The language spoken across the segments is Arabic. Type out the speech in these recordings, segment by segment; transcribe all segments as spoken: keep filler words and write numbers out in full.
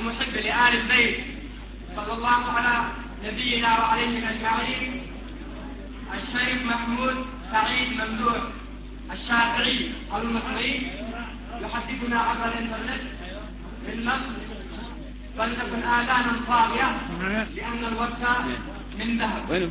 المحب لآل البيت صلى الله على نبينا وعليهم أجمعين الشيخ محمود سعيد ممدوح الشافعي المصري يحدثنا عبر الانترنت من مصر، فلتكن آذانا صاغية لأن الوقت من ذهب.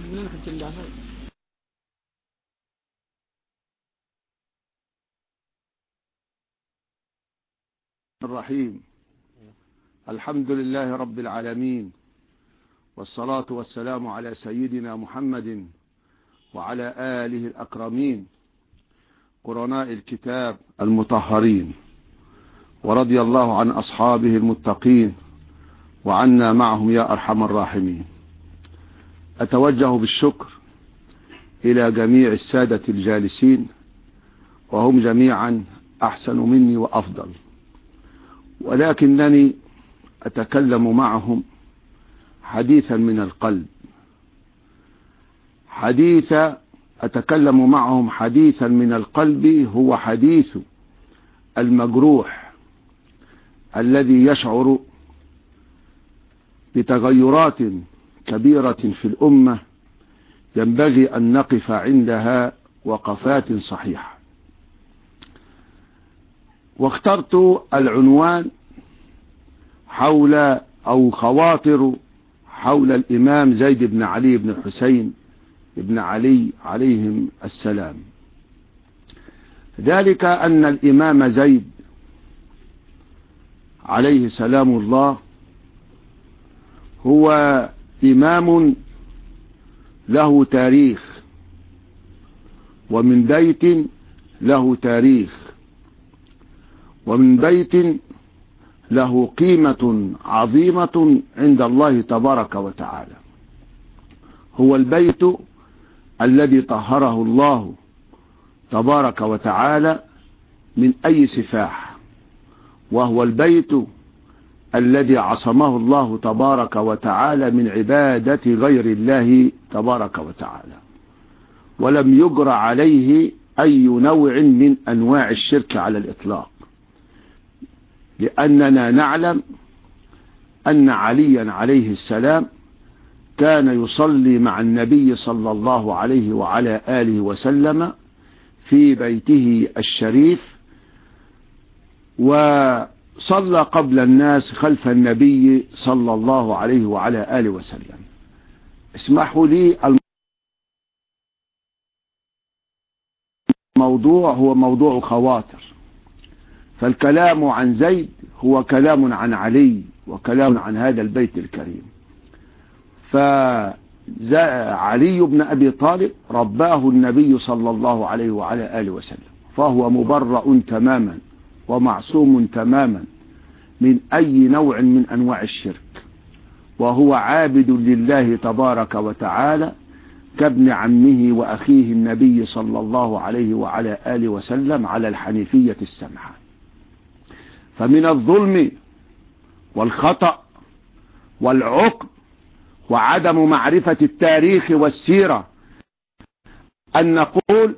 الرحيم. الحمد لله رب العالمين، والصلاة والسلام على سيدنا محمد وعلى آله الأكرمين قرناء الكتاب المطهرين، ورضي الله عن أصحابه المتقين وعنا معهم يا أرحم الراحمين. أتوجه بالشكر إلى جميع السادة الجالسين، وهم جميعا أحسن مني وأفضل، ولكنني أتكلم معهم حديثا من القلب، حديث أتكلم معهم حديثا من القلب، هو حديث المجروح الذي يشعر بتغيرات كبيرة في الأمة ينبغي أن نقف عندها وقفات صحيحة. واخترت العنوان حول أو خواطر حول الإمام زيد بن علي بن الحسين بن علي عليهم السلام. ذلك أن الإمام زيد عليه سلام الله هو إمام له تاريخ، ومن بيت له تاريخ، ومن بيت له قيمة عظيمة عند الله تبارك وتعالى. هو البيت الذي طهره الله تبارك وتعالى من أي سفاح، وهو البيت الذي عصمه الله تبارك وتعالى من عبادة غير الله تبارك وتعالى، ولم يجر عليه أي نوع من أنواع الشرك على الإطلاق، لأننا نعلم أن عليا عليه السلام كان يصلي مع النبي صلى الله عليه وعلى آله وسلم في بيته الشريف، وصلى قبل الناس خلف النبي صلى الله عليه وعلى آله وسلم. اسمحوا لي، الموضوع هو موضوع خواطر، فالكلام عن زيد هو كلام عن علي وكلام عن هذا البيت الكريم. فعلي بن أبي طالب رباه النبي صلى الله عليه وعلى آله وسلم، فهو مبرأ تماما ومعصوم تماما من أي نوع من أنواع الشرك، وهو عابد لله تبارك وتعالى كابن عمه وأخيه النبي صلى الله عليه وعلى آله وسلم على الحنيفية السمحة. فمن الظلم والخطأ والعقب وعدم معرفة التاريخ والسيرة أن نقول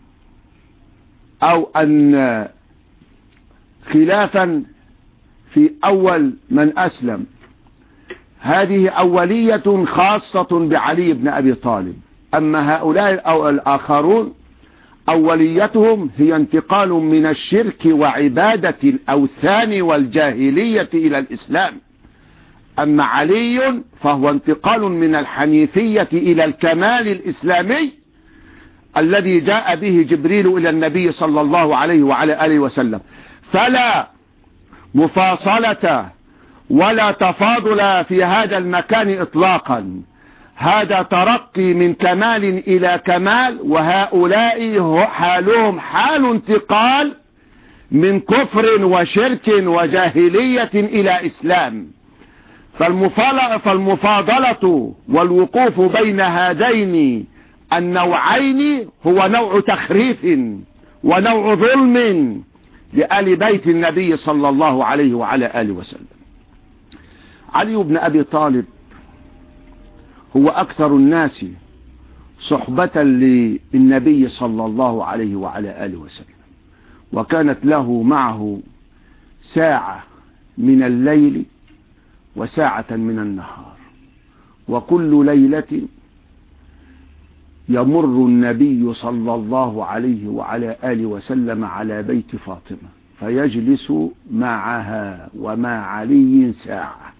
أو أن خلافا في أول من أسلم هذه أولية خاصة بعلي بن أبي طالب، أما هؤلاء أو الآخرون أوليتهم هي انتقال من الشرك وعبادة الأوثان والجاهلية إلى الإسلام. أما علي فهو انتقال من الحنيفية إلى الكمال الإسلامي الذي جاء به جبريل إلى النبي صلى الله عليه وعلى آله وسلم. فلا مفاصلة ولا تفاضل في هذا المكان إطلاقا، هذا ترقي من كمال إلى كمال، وهؤلاء حالهم حال انتقال من كفر وشرك وجاهلية إلى إسلام. فالمفاضلة والوقوف بين هذين النوعين هو نوع تخريف ونوع ظلم لآل بيت النبي صلى الله عليه وعلى آله وسلم. علي بن أبي طالب هو أكثر الناس صحبة للنبي صلى الله عليه وعلى آله وسلم، وكانت له معه ساعة من الليل وساعة من النهار، وكل ليلة يمر النبي صلى الله عليه وعلى آله وسلم على بيت فاطمة فيجلس معها ومع علي ساعة.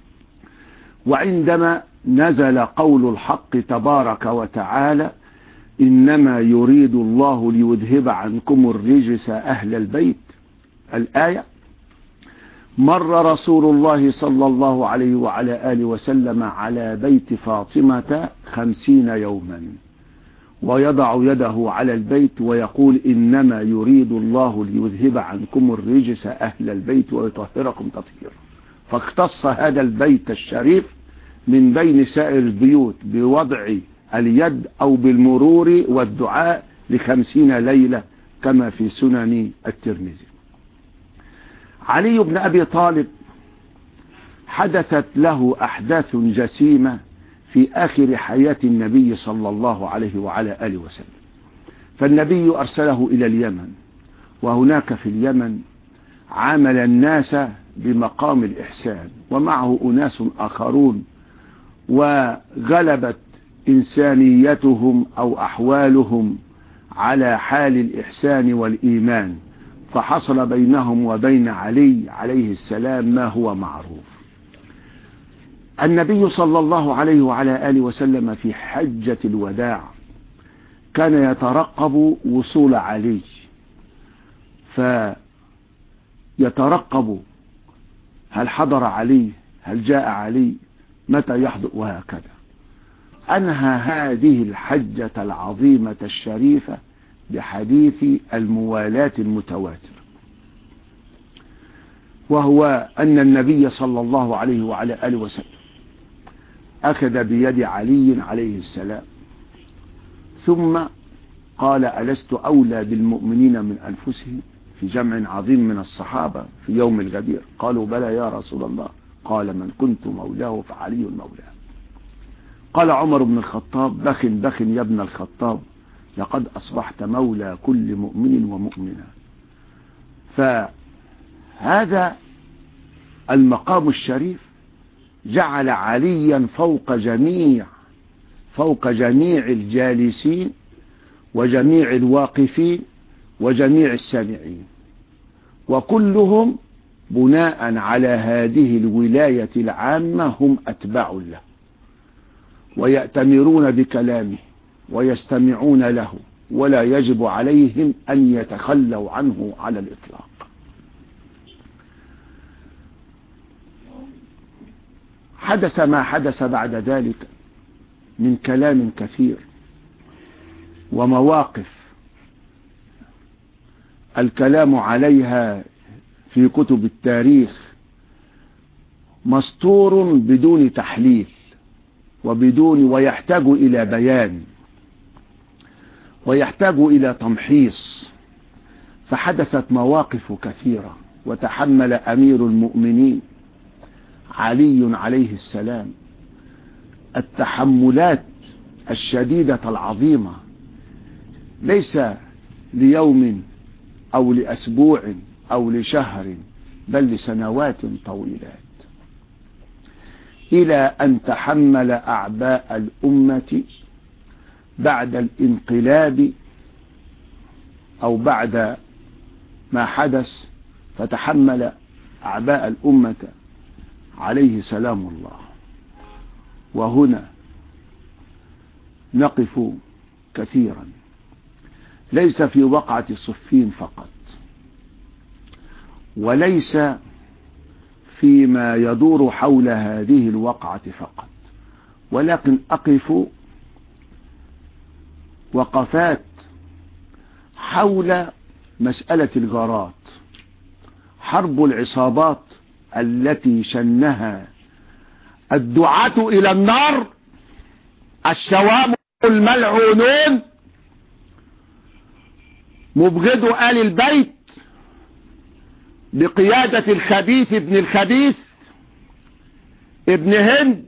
وعندما نزل قول الحق تبارك وتعالى إنما يريد الله ليذهب عنكم الرجس أهل البيت الآية، مر رسول الله صلى الله عليه وعلى آله وسلم على بيت فاطمة خمسين يوما ويضع يده على البيت ويقول إنما يريد الله ليذهب عنكم الرجس أهل البيت ويطهركم تطهيرا. فاختص هذا البيت الشريف من بين سائر البيوت بوضع اليد أو بالمرور والدعاء لخمسين ليلة كما في سنن الترمذي. علي بن أبي طالب حدثت له أحداث جسيمة في آخر حياة النبي صلى الله عليه وعلى آله وسلم. فالنبي أرسله إلى اليمن، وهناك في اليمن عامل الناس بمقام الإحسان، ومعه أناس آخرون وغلبت إنسانيتهم أو أحوالهم على حال الإحسان والإيمان، فحصل بينهم وبين علي عليه السلام ما هو معروف. النبي صلى الله عليه وعلى آله وسلم في حجة الوداع كان يترقب وصول علي، فيترقب هل حضر علي، هل جاء علي، متى يحضر، وهكذا. أنهى هذه الحجة العظيمة الشريفة بحديث الموالاة المتواتر، وهو أن النبي صلى الله عليه وعلى آله وسلم أخذ بيد علي عليه السلام ثم قال ألست أولى بالمؤمنين من أنفسهم، في جمع عظيم من الصحابة في يوم الغدير قالوا بلى يا رسول الله، قال من كنت مولاه فعلي مولاه. قال عمر بن الخطاب بخ بخ يا ابن الخطاب لقد أصبحت مولى كل مؤمن ومؤمنة. فهذا المقام الشريف جعل عليا فوق جميع فوق جميع الجالسين وجميع الواقفين وجميع السامعين، وكلهم بناء على هذه الولاية العامة هم أتباع له ويأتمرون بكلامه ويستمعون له، ولا يجب عليهم أن يتخلوا عنه على الإطلاق. حدث ما حدث بعد ذلك من كلام كثير ومواقف الكلام عليها في كتب التاريخ مسطور بدون تحليل وبدون ويحتاج إلى بيان ويحتاج إلى تمحيص. فحدثت مواقف كثيرة، وتحمل أمير المؤمنين علي عليه السلام التحملات الشديدة العظيمة، ليس ليوم أو لأسبوع أو لشهر، بل لسنوات طويلات، إلى أن تحمل أعباء الأمة بعد الانقلاب أو بعد ما حدث، فتحمل أعباء الأمة عليه سلام الله. وهنا نقف كثيرا، ليس في وقعة صفين فقط، وليس فيما يدور حول هذه الوقعة فقط، ولكن أقف وقفات حول مسألة الغارات، حرب العصابات التي شنها الدعاة إلى النار الشوام الملعونون مبغض آل البيت بقيادة الخبيث ابن الخبيث ابن هند.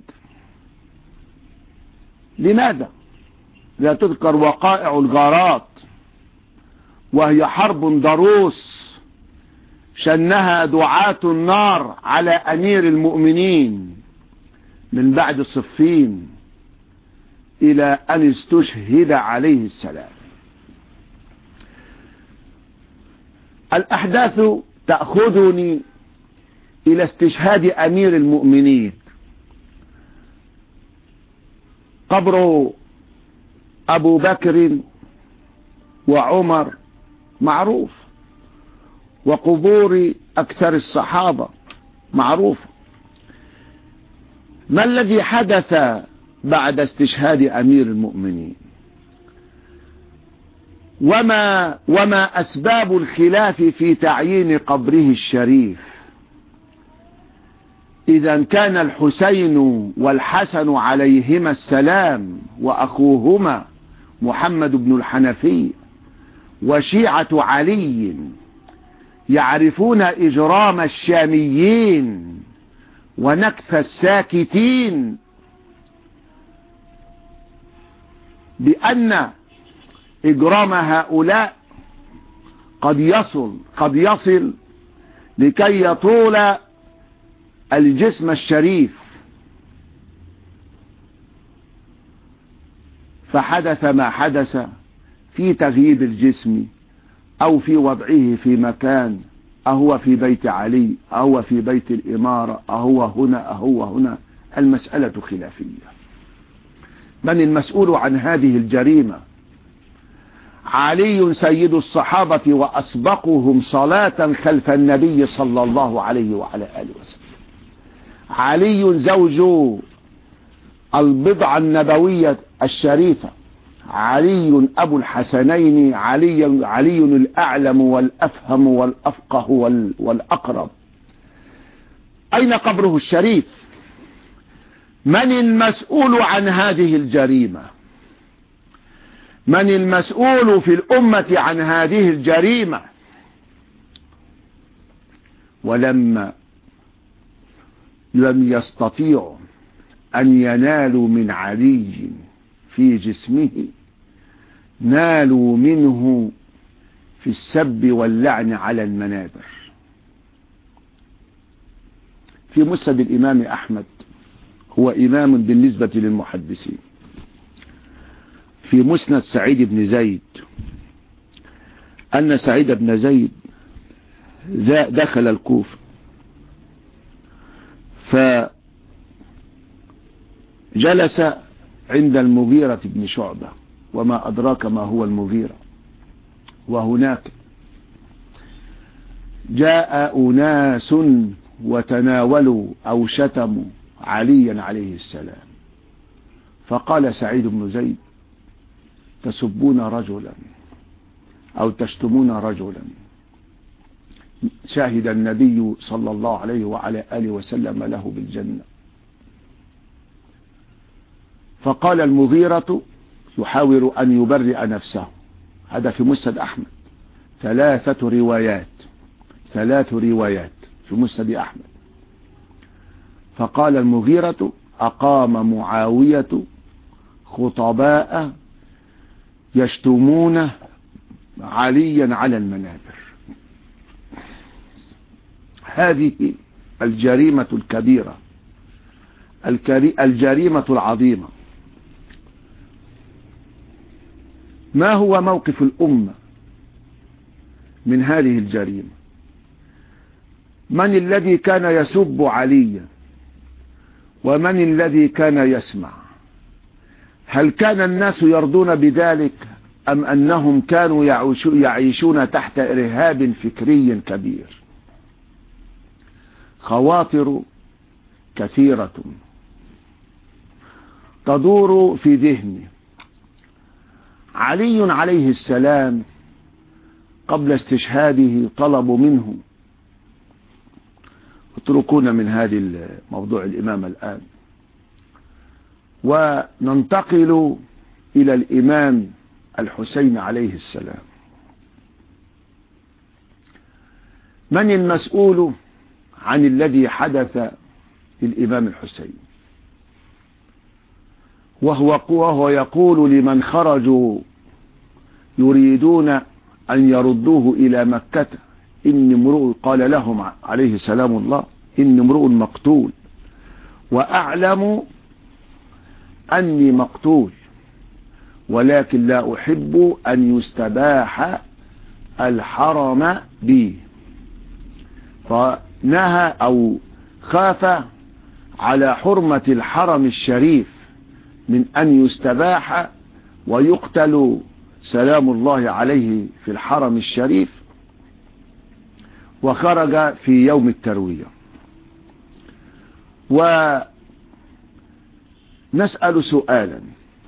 لماذا لا تذكر وقائع الغارات، وهي حرب ضروس شنها دعاة النار على أمير المؤمنين من بعد صفين إلى أن استشهد عليه السلام. الأحداث تأخذني إلى استشهاد أمير المؤمنين. قبر أبو بكر وعمر معروف، وقبور أكثر الصحابة معروف. ما الذي حدث بعد استشهاد أمير المؤمنين؟ وما, وما أسباب الخلاف في تعيين قبره الشريف؟ إذا كان الحسين والحسن عليهما السلام وأخوهما محمد بن الحنفي وشيعة علي يعرفون إجرام الشاميين ونكث الساكتين بأن إجرام هؤلاء قد يصل قد يصل لكي يطول الجسم الشريف، فحدث ما حدث في تغييب الجسم أو في وضعه في مكان، أهو في بيت علي أهو في بيت الإمارة أهو هنا أهو هنا. المسألة خلافية. من المسؤول عن هذه الجريمة؟ علي سيد الصحابة وأسبقهم صلاة خلف النبي صلى الله عليه وعلى آله وسلم. علي زوج البضعة النبوية الشريفة، علي أبو الحسنين، علي, علي الأعلم والأفهم والأفقه والأقرب. أين قبره الشريف؟ من المسؤول عن هذه الجريمة؟ من المسؤول في الأمة عن هذه الجريمة؟ ولما لم يستطيعوا أن ينالوا من علي في جسمه، نالوا منه في السب واللعن على المنابر. في مسند الإمام أحمد، هو إمام بالنسبة للمحدثين، في مسند سعيد بن زيد أن سعيد بن زيد دخل الكوفة، فجلس عند المغيرة بن شعبة، وما أدراك ما هو المغيرة. وهناك جاء أناس وتناولوا أو شتموا عليا عليه السلام، فقال سعيد بن زيد: تسبون رجلا أو تشتمون رجلا شاهد النبي صلى الله عليه وعلى آله وسلم له بالجنة. فقال المغيرة يحاول أن يبرئ نفسه، هذا في مسند أحمد، ثلاثة روايات ثلاث روايات في مسند أحمد. فقال المغيرة: أقام معاوية خطباء يشتمون عليا على المنابر. هذه الجريمة الكبيرة، الجريمة العظيمة. ما هو موقف الأمة من هذه الجريمة؟ من الذي كان يسب عليا ومن الذي كان يسمع؟ هل كان الناس يرضون بذلك أم أنهم كانوا يعيشون تحت إرهاب فكري كبير؟ خواطر كثيرة تدور في ذهني. علي عليه السلام قبل استشهاده طلبوا منه، اتركونا من هذه موضوع الإمام الآن وننتقل إلى الإمام الحسين عليه السلام. من المسؤول عن الذي حدث للإمام الحسين؟ وهو, وهو يقول لمن خرجوا يريدون أن يردوه إلى مكة: إني امرؤ، قال لهم عليه سلام الله: إني امرؤ مقتول وأعلم أني مقتول، ولكن لا أحب أن يستباح الحرم بي. فنهى أو خاف على حرمة الحرم الشريف من أن يستباح ويقتل سلام الله عليه في الحرم الشريف، وخرج في يوم التروية. ونسأل سؤالا: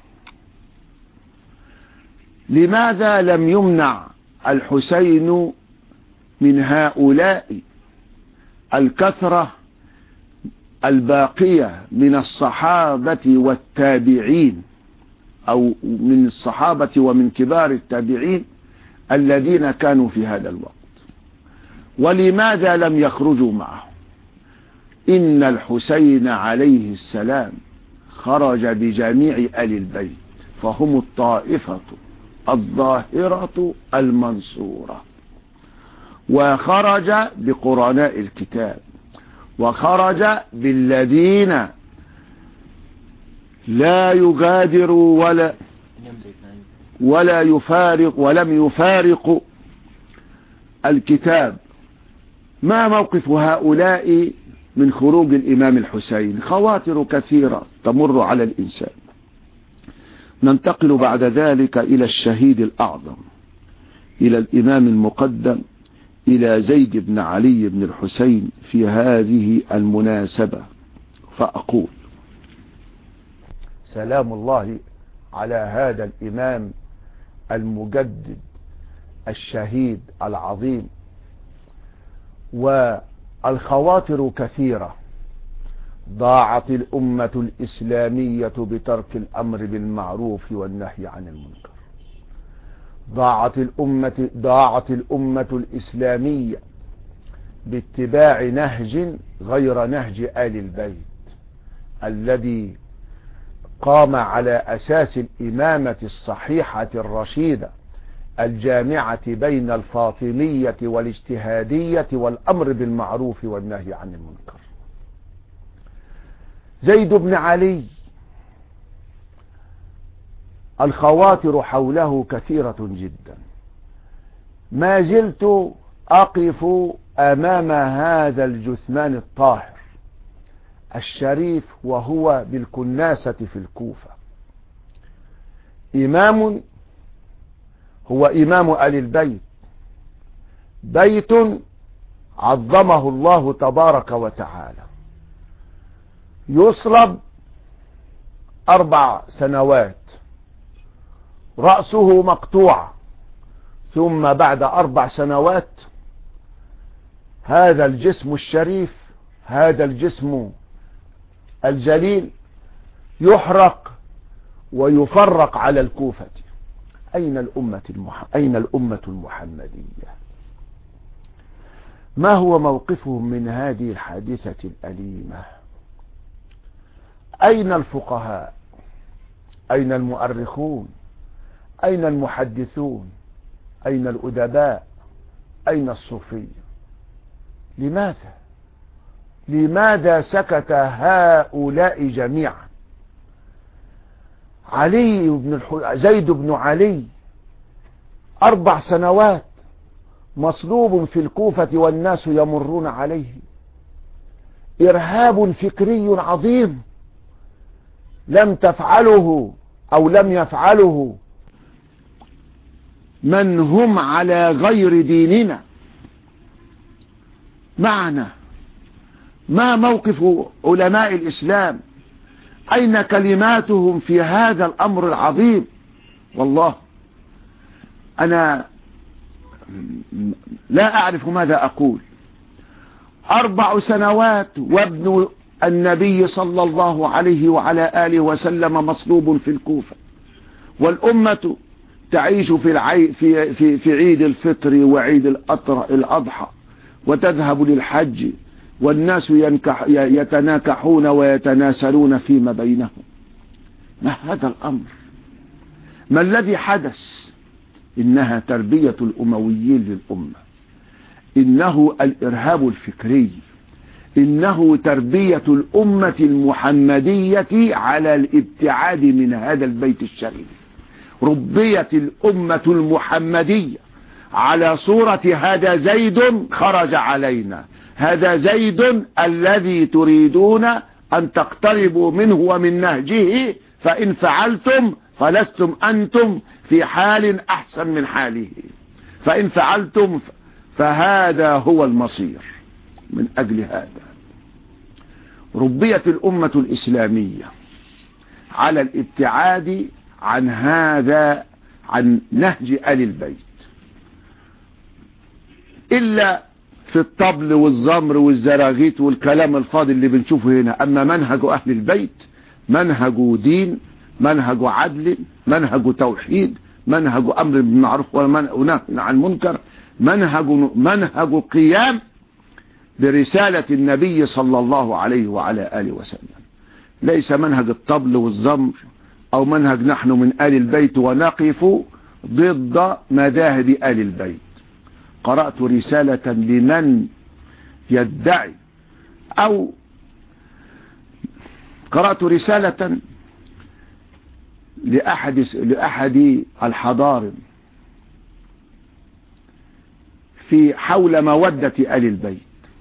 لماذا لم يمنع الحسين من هؤلاء الكثرة الباقية من الصحابة والتابعين، أو من الصحابة ومن كبار التابعين الذين كانوا في هذا الوقت؟ ولماذا لم يخرجوا معه؟ إن الحسين عليه السلام خرج بجميع آل البيت، فهم الطائفة الظاهرة المنصورة، وخرج بقرناء الكتاب، وخرج بالذين لا يغادر ولا ولا يفارق ولم يفارق الكتاب. ما موقف هؤلاء من خروج الإمام الحسين؟ خواطر كثيرة تمر على الإنسان. ننتقل بعد ذلك إلى الشهيد الأعظم، إلى الإمام المقدم، إلى زيد بن علي بن الحسين في هذه المناسبة، فأقول: سلام الله على هذا الإمام المجدد الشهيد العظيم. والخواطر كثيرة. ضاعت الأمة الإسلامية بترك الأمر بالمعروف والنهي عن المنكر. ضاعت الأمة ضاعت الأمة الإسلامية باتباع نهج غير نهج آل البيت الذي قام على أساس الإمامة الصحيحة الرشيدة الجامعة بين الفاطمية والاجتهادية والأمر بالمعروف والنهي عن المنكر. زيد بن علي الخواطر حوله كثيرة جدا. ما زلت أقف أمام هذا الجثمان الطاهر الشريف وهو بالكناسة في الكوفة، إمام هو إمام آل البيت، بيت عظمه الله تبارك وتعالى، يصلب أربع سنوات، رأسه مقطوع، ثم بعد أربع سنوات هذا الجسم الشريف، هذا الجسم الجليل يحرق ويفرق على الكوفة. أين الأمة المح... أين الأمة المحمدية؟ ما هو موقفهم من هذه الحادثة الأليمة؟ أين الفقهاء؟ أين المؤرخون؟ أين المحدثون؟ أين الأدباء؟ أين الصوفية؟ لماذا؟ لماذا سكت هؤلاء جميعا؟ علي بن الح... زيد بن علي أربع سنوات مصلوب في الكوفة والناس يمرون عليه، إرهاب فكري عظيم لم تفعله أو لم يفعله من هم على غير ديننا معنا. ما موقف علماء الإسلام؟ أين كلماتهم في هذا الأمر العظيم؟ والله أنا لا أعرف ماذا أقول. أربع سنوات وابن النبي صلى الله عليه وعلى آله وسلم مصلوب في الكوفة، والأمة تعيش في العي في في في عيد الفطر وعيد الأضحى، وتذهب للحج، والناس ينكح يتناكحون ويتناسلون فيما بينهم. ما هذا الأمر؟ ما الذي حدث؟ إنها تربية الأمويين للأمة، إنه الإرهاب الفكري، إنه تربية الأمة المحمدية على الابتعاد من هذا البيت الشريف. ربيت الأمة المحمدية على صورة هذا زيد خرج علينا، هذا زيد الذي تريدون أن تقتربوا منه ومن نهجه، فإن فعلتم فلستم أنتم في حال أحسن من حاله، فإن فعلتم فهذا هو المصير. من أجل هذا ربيت الأمة الإسلامية على الابتعاد عن هذا، عن نهج آل البيت، إلا في الطبل والزمر والزراغيت والكلام الفاضي اللي بنشوفه هنا. أما منهج أهل البيت منهج دين، منهج عدل، منهج توحيد، منهج أمر بالمعروف ونهي عن المنكر، منهج منهج قيام برسالة النبي صلى الله عليه وعلى آله وسلم. ليس منهج الطبل والزمر أو منهج نحن من آل البيت ونقف ضد مذاهب آل البيت. قرأت رسالة لمن يدعي أو قرأت رسالة لأحد لأحد الحضارم في حول مودة آل البيت،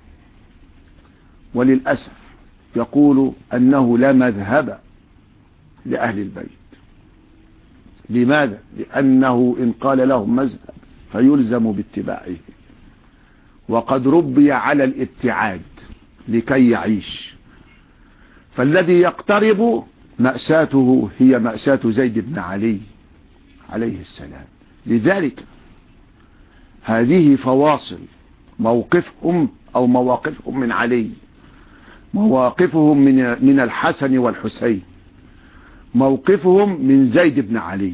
وللأسف يقول أنه لا مذهب لأهل البيت. لماذا؟ لأنه إن قال لهم مذهب فيلزم باتباعه، وقد ربي على الابتعاد لكي يعيش. فالذي يقترب مأساته هي مأساة زيد بن علي عليه السلام. لذلك هذه فواصل موقفهم أو مواقفهم من علي، مواقفهم من من الحسن والحسين، موقفهم من زيد بن علي.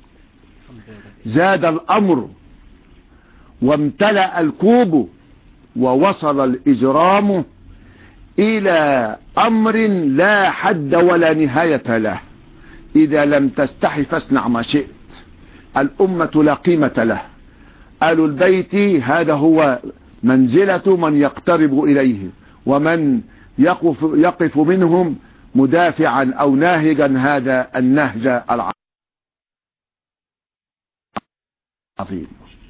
زاد الأمر وامتلأ الكوب ووصل الإجرام إلى أمر لا حد ولا نهاية له. إذا لم تستحي فاصنع ما شئت. الأمة لا قيمة له. آل البيت هذا هو منزلة من يقترب إليه، ومن يقف, يقف منهم مدافعا أو ناهجا هذا النهج العظيم.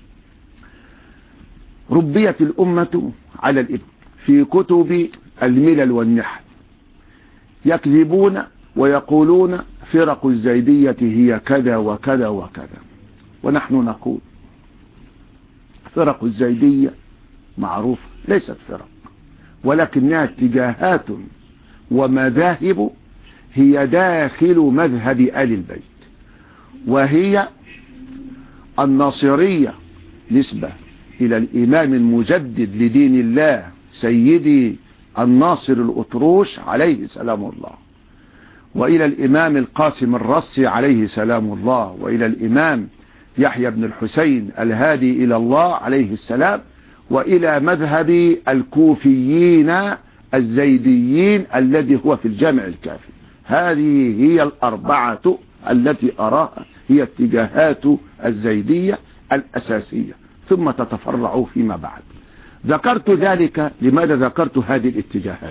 ربيت الأمة على الإبن في كتب الملل والنحل، يكذبون ويقولون فرق الزيدية هي كذا وكذا وكذا، ونحن نقول فرق الزيدية معروفة ليست فرق، ولكنها اتجاهات ومذاهب هي داخل مذهب آل البيت، وهي الناصرية نسبة إلى الإمام المجدد لدين الله سيدي الناصر الأطروش عليه سلام الله، وإلى الإمام القاسم الرسي عليه سلام الله، وإلى الإمام يحيى بن الحسين الهادي إلى الله عليه السلام، وإلى مذهب الكوفيين الزيديين الذي هو في الجامع الكافي. هذه هي الأربعة التي أراها هي اتجاهات الزيدية الأساسية، ثم تتفرع فيما بعد. ذكرت ذلك. لماذا ذكرت هذه الاتجاهات؟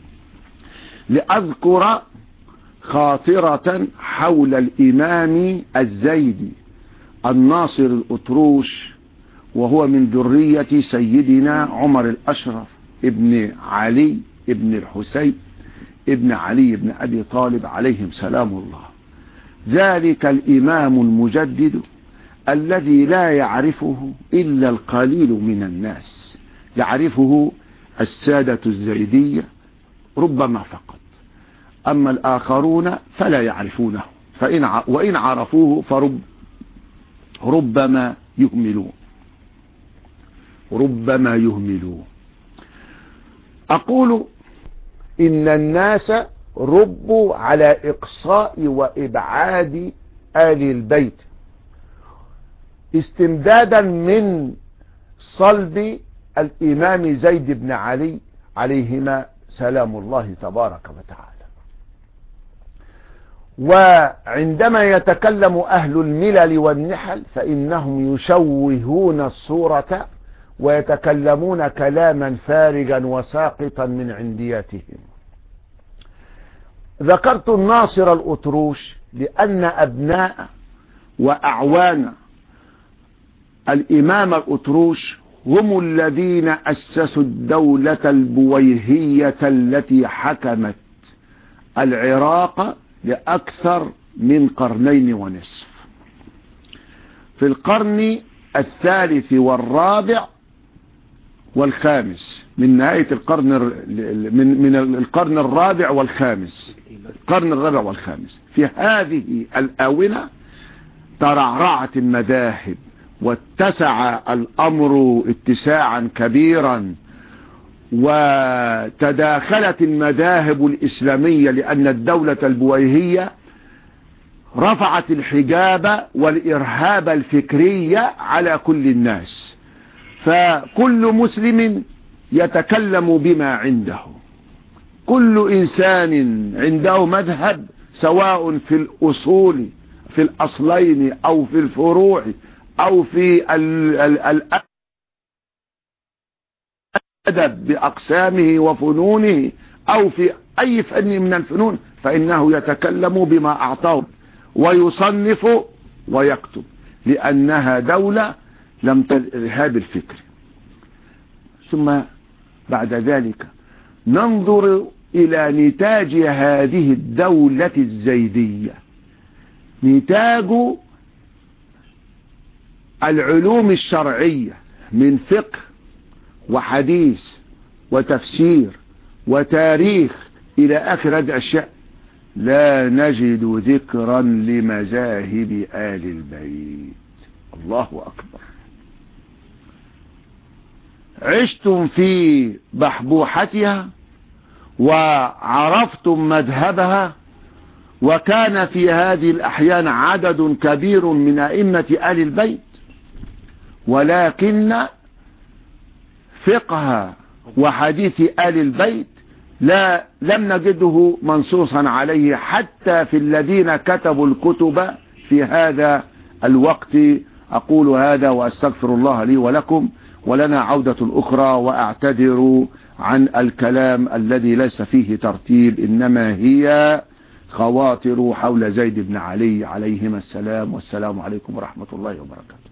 لأذكر خاطرة حول الإمام الزيدي الناصر الأطروش، وهو من ذرية سيدنا عمر الأشرف ابن علي ابن الحسين ابن علي ابن أبي طالب عليهم سلام الله. ذلك الإمام المجدد الذي لا يعرفه إلا القليل من الناس، يعرفه السادة الزيدية ربما فقط، أما الآخرون فلا يعرفونه، فإن وإن عرفوه فرب ربما يهملون ربما يهملون أقول إن الناس ربوا على إقصاء وإبعاد آل البيت استمدادا من صلب الإمام زيد بن علي عليهما سلام الله تبارك وتعالى. وعندما يتكلم أهل الملل والنحل فإنهم يشوهون الصورة ويتكلمون كلاما فارغا وساقطا من عندياتهم. ذكرت الناصر الأطروش لأن أبناء وأعوان الإمام الأطروش هم الذين أسسوا الدولة البويهية التي حكمت العراق لأكثر من قرنين ونصف. في القرن الثالث والرابع والخامس، من نهاية القرن من من القرن الرابع والخامس، القرن الرابع والخامس، في هذه الآونة ترعرعت المذاهب واتسع الأمر اتساعا كبيرا، وتداخلت المذاهب الإسلامية، لأن الدولة البويهية رفعت الحجاب والإرهاب الفكري على كل الناس، فكل مسلم يتكلم بما عنده، كل إنسان عنده مذهب سواء في الأصول في الأصلين أو في الفروع أو في الأدب بأقسامه وفنونه أو في أي فن من الفنون، فإنه يتكلم بما أعطاه ويصنف ويكتب، لأنها دولة لم تلهاب الفكر. ثم بعد ذلك ننظر إلى نتاج هذه الدولة الزيدية، نتاج العلوم الشرعية من فقه وحديث وتفسير وتاريخ إلى آخر هذه الأشياء. لا نجد ذكرا لمذاهب آل البيت. الله أكبر. عشتم في بحبوحتها وعرفتم مذهبها، وكان في هذه الأحيان عدد كبير من أئمة آل البيت، ولكن فقه وحديث آل البيت لا لم نجده منصوصا عليه حتى في الذين كتبوا الكتب في هذا الوقت. أقول هذا وأستغفر الله لي ولكم، ولنا عودة أخرى، وأعتذر عن الكلام الذي ليس فيه ترتيب، إنما هي خواطر حول زيد بن علي عليهما السلام. والسلام عليكم ورحمة الله وبركاته.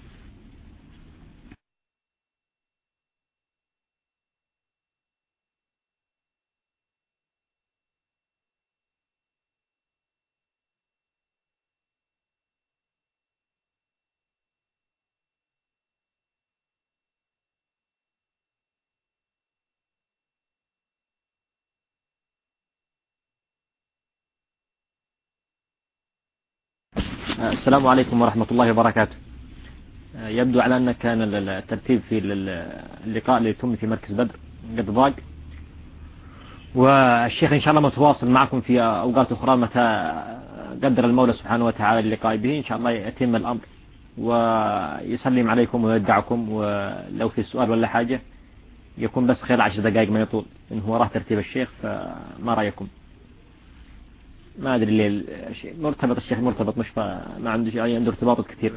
السلام عليكم ورحمة الله وبركاته. يبدو على أن كان الترتيب في اللقاء اللي يتم في مركز بدر قد ضاق، والشيخ إن شاء الله متواصل معكم في أوقات أخرى متى قدر المولى سبحانه وتعالى اللقاء به، إن شاء الله يتم الأمر ويسلم عليكم ويودعكم، ولو في سؤال ولا حاجة يكون بس خير عشر دقائق ما يطول، إن هو راه ترتيب الشيخ. فما رأيكم؟ ما أدري ليه مرتبط الشيخ مرتبط، مش ما عنده شيء، عنده ارتباطات كثير.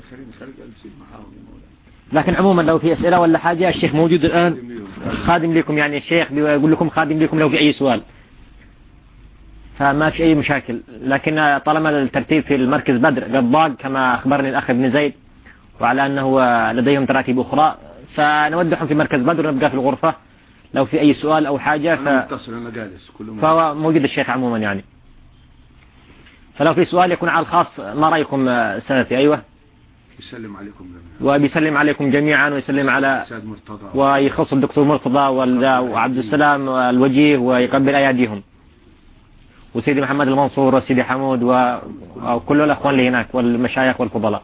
لكن عموما لو في أسئلة ولا حاجة الشيخ موجود الآن خادم لكم، يعني الشيخ بيقول لكم خادم لكم لو في أي سؤال، فما في أي مشاكل. لكن طالما الترتيب في المركز بدر قد ضاق كما أخبرني الأخ ابن زيد، وعلى أنه لديهم تراتيب أخرى، فنودعهم في مركز بدر ونبقى في الغرفة لو في أي سؤال أو حاجة. ف... فهو موجود الشيخ عموما يعني، فلو في سؤال يكون على الخاص. ما رأيكم سلفي؟ أيوة، يسلم عليكم جميعا وبيسلم عليكم جميعا، ويسلم على ويخص الدكتور مرتضى وعبد السلام الوجيه ويقبل أياديهم، وسيدي محمد المنصور وسيدي حمود وكل الأخوان اللي هناك والمشايخ والفضلاء.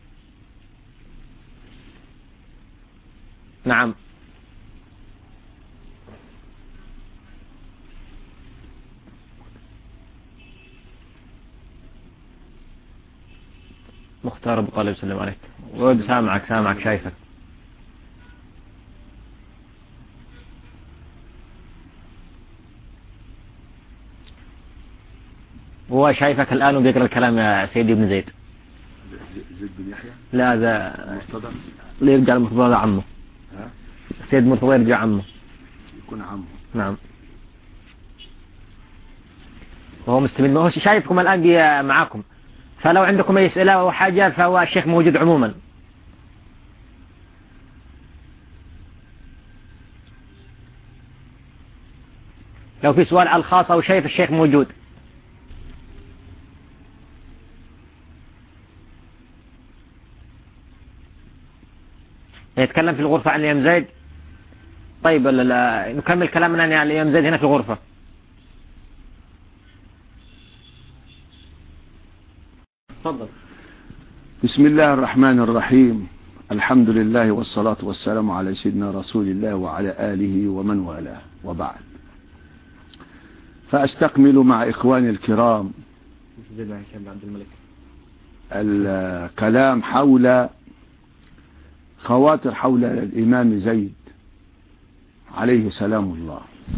نعم. مختار أبو طالب سلم عليك، وسامعك سامعك شايفك. هو شايفك الآن وبيقرأ الكلام يا سيدي ابن زيد. زيد بن يحيى؟ لا هذا مرتضى، اللي يرجع المرتضى عمه. ها السيد مرتضى يرجع عمه، يكون عمه. نعم. وهو مستمر، ما هو شايفكم الآن معاكم، فلو عندكم أي أسئلة أو حاجة فهو الشيخ موجود عموما. لو في سؤال على الخاص أو شيء الشيخ موجود. يتكلم في الغرفة عن الإمام زيد. طيب لا لا نكمل كلامنا عن الإمام زيد هنا في الغرفة. تفضل. بسم الله الرحمن الرحيم. الحمد لله والصلاة والسلام على سيدنا رسول الله وعلى آله ومن والاه، وبعد. فأستكمل مع إخواني الكرام الكلام حول خواطر حول الإمام زيد عليه سلام الله.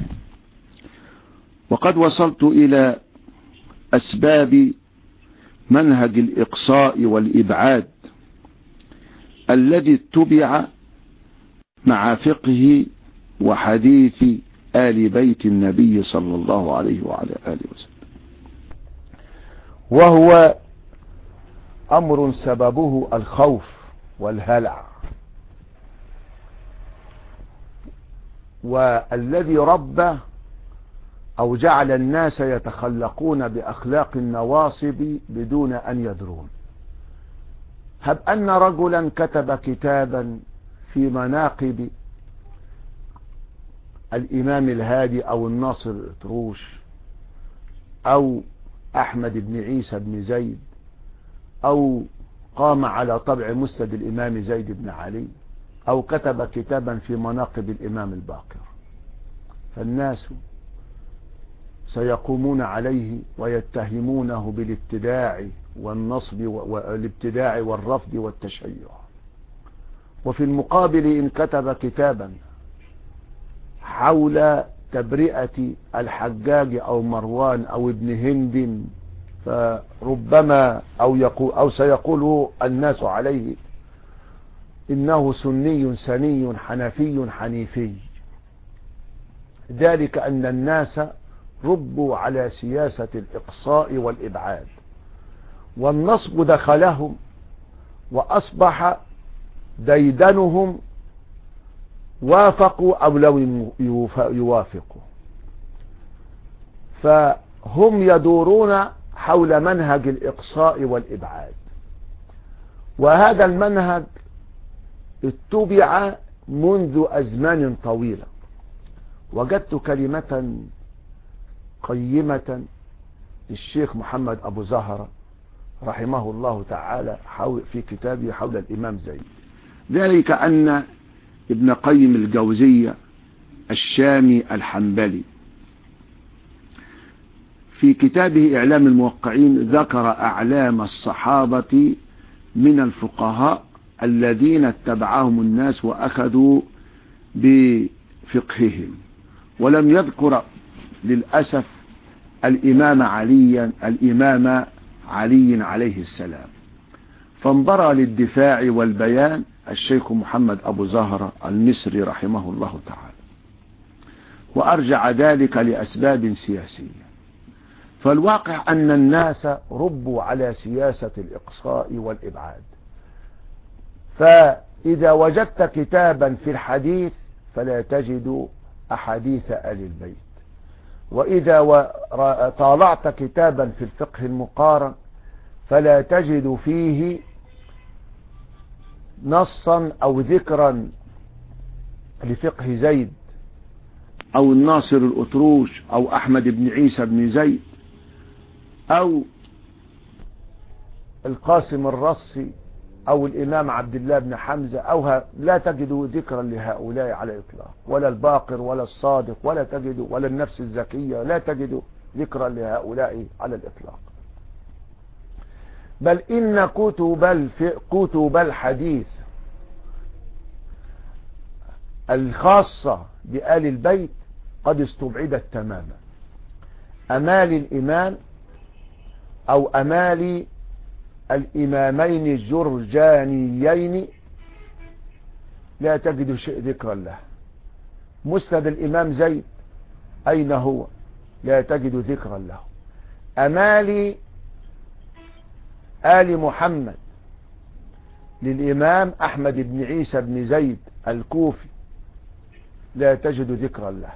وقد وصلت إلى أسباب منهج الإقصاء والإبعاد الذي اتبع مع فقه وحديث آل بيت النبي صلى الله عليه وعلى آله وسلم، وهو أمر سببه الخوف والهلع، والذي ربى أو جعل الناس يتخلقون بأخلاق النواصب بدون أن يدرون. هب أن رجلا كتب كتابا في مناقب الإمام الهادي أو الناصر الأطروش أو أحمد بن عيسى بن زيد، أو قام على طبع مسند الإمام زيد بن علي، أو كتب كتابا في مناقب الإمام الباقر، فالناس سيقومون عليه ويتهمونه بالابتداع والنصب والابتداع والرفض والتشيع. وفي المقابل إن كتب كتابا حول تبرئة الحجاج أو مروان أو ابن هند، فربما أو يقول أو سيقول الناس عليه إنه سني سني حنفي حنيفي، ذلك أن الناس ربوا على سياسة الإقصاء والإبعاد، والنصب دخلهم وأصبح ديدنهم وافقوا أو لم يوافقوا، فهم يدورون حول منهج الإقصاء والإبعاد. وهذا المنهج اتبع منذ أزمان طويلة. وجدت كلمة قيمة للشيخ محمد أبو زهرة رحمه الله تعالى في كتابه حول الإمام زيد، ذلك أن ابن قيم الجوزية الشامي الحنبلي في كتابه إعلام الموقعين ذكر أعلام الصحابة من الفقهاء الذين اتبعهم الناس وأخذوا بفقههم، ولم يذكر للأسف الإمام عليا الإمام علي عليه السلام. فانبرى للدفاع والبيان الشيخ محمد أبو زهرة المصري رحمه الله تعالى، وأرجع ذلك لأسباب سياسية. فالواقع أن الناس ربوا على سياسة الإقصاء والإبعاد. فإذا وجدت كتابا في الحديث فلا تجد أحاديث آل البيت، وإذا طالعت كتابا في الفقه المقارن فلا تجد فيه نصا أو ذكرا لفقه زيد أو الناصر الأطروش أو أحمد بن عيسى بن زيد أو القاسم الرصي أو الإمام عبد الله بن حمزة أو لا تجد ذكرا لهؤلاء على الإطلاق، ولا الباقر ولا الصادق ولا تجد، ولا النفس الزكية لا تجد ذكرا لهؤلاء على الإطلاق. بل إن كتب كتب الحديث الخاصة بآل البيت قد استبعدت تماما. أمال الإمام أو أمال الإمامين الجرجانيين لا تجد شيء ذكرا له، مسند الإمام زيد أين هو؟ لا تجد ذكرا له. أمالي آل محمد للإمام أحمد بن عيسى بن زيد الكوفي لا تجد ذكرا له.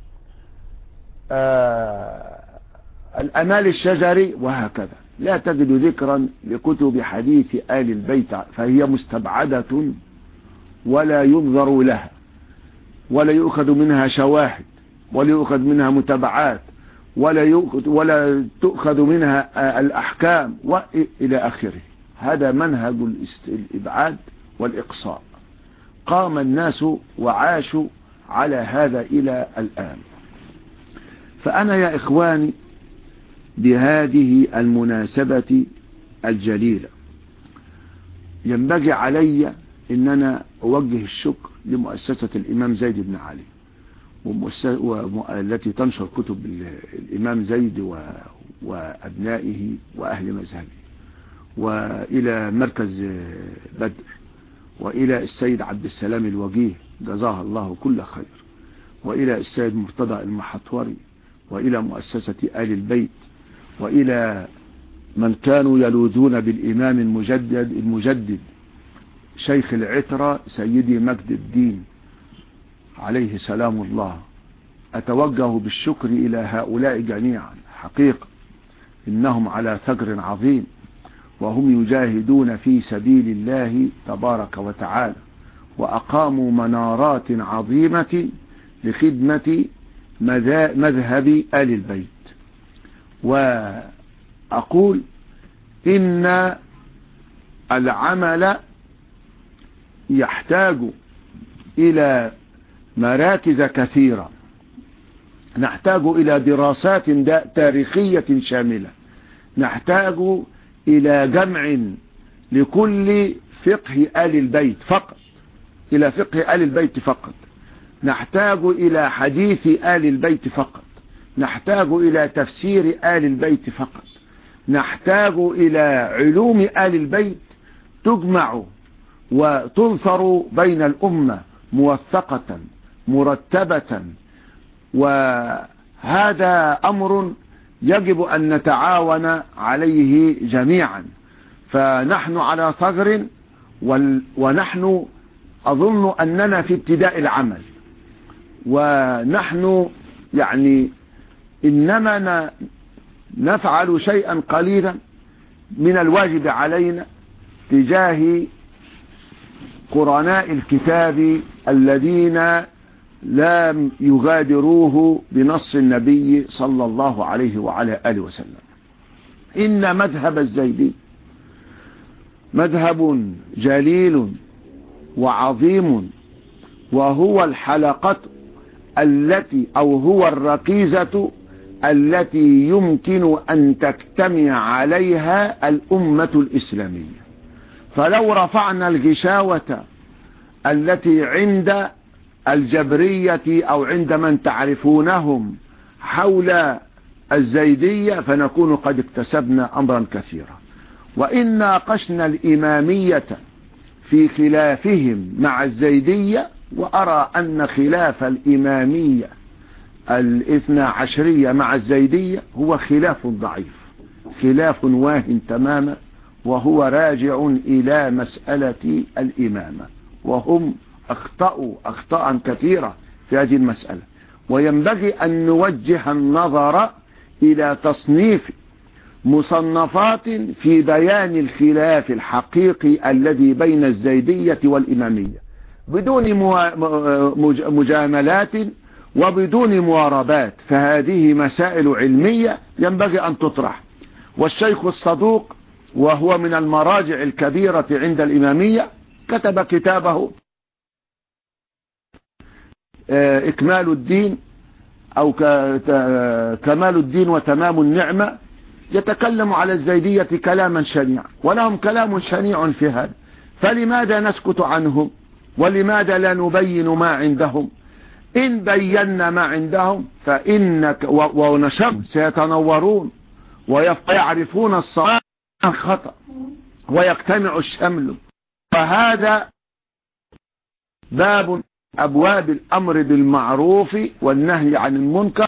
آه الأمال الشجري وهكذا لا تجد ذكرا لكتب حديث آل البيت، فهي مستبعدة ولا ينظر لها ولا يؤخذ منها شواهد ولا يؤخذ منها متابعات ولا يؤخذ ولا تؤخذ منها الأحكام وإلى آخره. هذا منهج الإبعاد والإقصاء، قام الناس وعاشوا على هذا إلى الآن. فأنا يا إخواني بهذه المناسبة الجليلة ينبغي علي أن أنا أوجه الشكر لمؤسسة الإمام زيد بن علي والتي تنشر كتب الإمام زيد وأبنائه وأهل مذهبه، وإلى مركز بدر، وإلى السيد عبد السلام الوجيه جزاه الله كل خير، وإلى السيد مرتضى المحطوري، وإلى مؤسسة آل البيت، وإلى من كانوا يلوذون بالإمام المجدد المجدد شيخ العترة سيدي مجد الدين عليه سلام الله. أتوجه بالشكر إلى هؤلاء جميعا، حقيقة إنهم على ثغر عظيم، وهم يجاهدون في سبيل الله تبارك وتعالى، وأقاموا منارات عظيمة لخدمة مذهب آل البيت. وأقول إن العمل يحتاج إلى مراكز كثيرة، نحتاج إلى دراسات تاريخية شاملة، نحتاج إلى جمع لكل فقه آل البيت فقط، إلى فقه آل البيت فقط، نحتاج إلى حديث آل البيت فقط، نحتاج إلى تفسير آل البيت فقط، نحتاج إلى علوم آل البيت تجمع وتنثر بين الأمة موثقة مرتبة. وهذا أمر يجب أن نتعاون عليه جميعا، فنحن على ثغر، ونحن أظن أننا في ابتداء العمل، ونحن يعني إنما نفعل شيئا قليلا من الواجب علينا تجاه قرناء الكتاب الذين لم يغادروه بنص النبي صلى الله عليه وعلى آله وسلم. إن مذهب الزيدي مذهب جليل وعظيم، وهو الحلقة التي أو هو الركيزة التي يمكن أن تجتمع عليها الأمة الإسلامية. فلو رفعنا الغشاوة التي عند الجبرية أو عند من تعرفونهم حول الزيدية فنكون قد اكتسبنا أمرا كثيرا. وإن ناقشنا الإمامية في خلافهم مع الزيدية، وأرى أن خلاف الإمامية الاثنى عشرية مع الزيدية هو خلاف ضعيف، خلاف واهن تماما، وهو راجع إلى مسألة الإمامة، وهم أخطأوا أخطاء كثيرة في هذه المسألة. وينبغي أن نوجه النظر إلى تصنيف مصنفات في بيان الخلاف الحقيقي الذي بين الزيدية والإمامية، بدون مجاملات وبدون مواربات، فهذه مسائل علمية ينبغي أن تطرح. والشيخ الصدوق وهو من المراجع الكبيرة عند الإمامية كتب كتابه إكمال الدين أو كمال الدين وتمام النعمة، يتكلم على الزيدية كلاما شنيعا، ولهم كلام شنيع في هذا، فلماذا نسكت عنهم؟ ولماذا لا نبين ما عندهم؟ إن بينا ما عندهم فإنك ونشر سيتنورون ويعرفون الصواب الخطأ ويجتمع الشمل. فهذا باب أبواب الأمر بالمعروف والنهي عن المنكر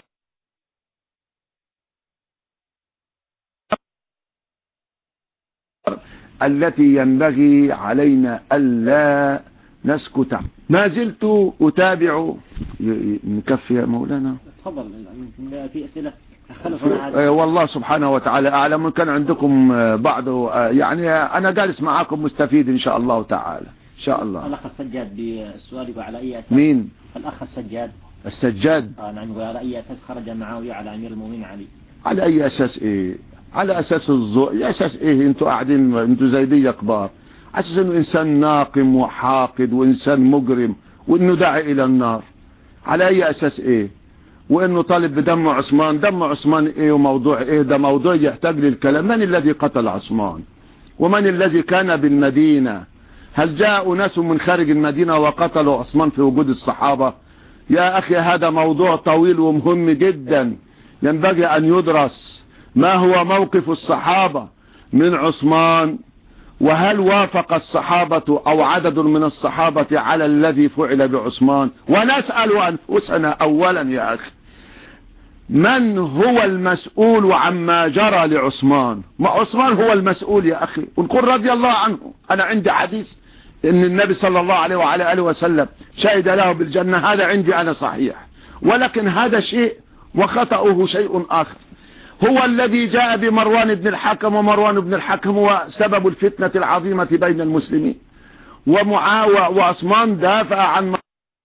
التي ينبغي علينا ألا نسكت. ما زلت أتابع. نكفي يا مولانا. تفضل في أسئلة. والله سبحانه وتعالى أعلم. كان عندكم بعض يعني أنا جالس معاكم مستفيد إن شاء الله تعالى إن شاء الله. الأخ السجاد بالسؤال يقول على أي أساس؟ مين؟ الأخ السجاد. السجاد. آه نعم. يقول على أي أساس خرج معاوية على أمير المؤمنين علي؟ على أي أساس إيه؟ على أساس الظلم. يا أساس إيه؟ أنتوا قاعدين أنتوا زيدية كبار. أساس إنه إنسان ناقم وحاقد وإنسان مجرم وإنه داعي إلى النار. على أي أساس إيه؟ وإنه طالب بدم عثمان. دم عثمان إيه وموضوع إيه؟ ده موضوع يحتاج للكلام. من الذي قتل عثمان؟ ومن الذي كان بالمدينة؟ هل جاء ناس من خارج المدينة وقتلوا عثمان في وجود الصحابة؟ يا أخي هذا موضوع طويل ومهم جدا ينبغي أن يدرس. ما هو موقف الصحابة من عثمان؟ وهل وافق الصحابة أو عدد من الصحابة على الذي فعل بعثمان؟ ونسأل أنفسنا أولا يا أخي من هو المسؤول عما جرى لعثمان؟ ما عثمان هو المسؤول يا أخي. ونقول رضي الله عنه. أنا عندي حديث إن النبي صلى الله عليه وعلى آله وسلم شهد له بالجنة. هذا عندي أنا صحيح. ولكن هذا شيء وخطأه شيء آخر. هو الذي جاء بمروان بن الحكم ومروان بن الحكم هو سبب الفتنة العظيمة بين المسلمين. ومعاوية وعثمان دافع عن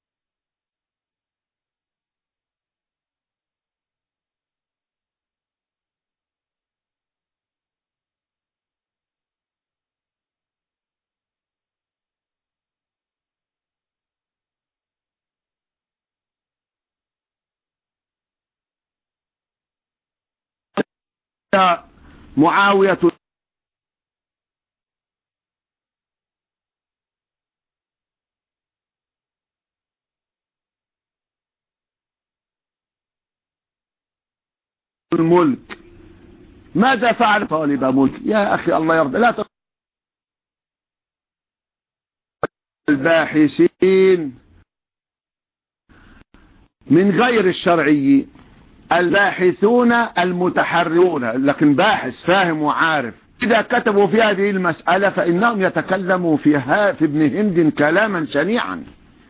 معاوية الملك. ماذا فعل طالب ملك؟ يا أخي الله يرضى. لا تقل الباحثين من غير الشرعي. الباحثون المتحررون. لكن باحث فاهم وعارف إذا كتبوا في هذه المسألة فإنهم يتكلموا فيها في ابن هند كلاما شنيعا.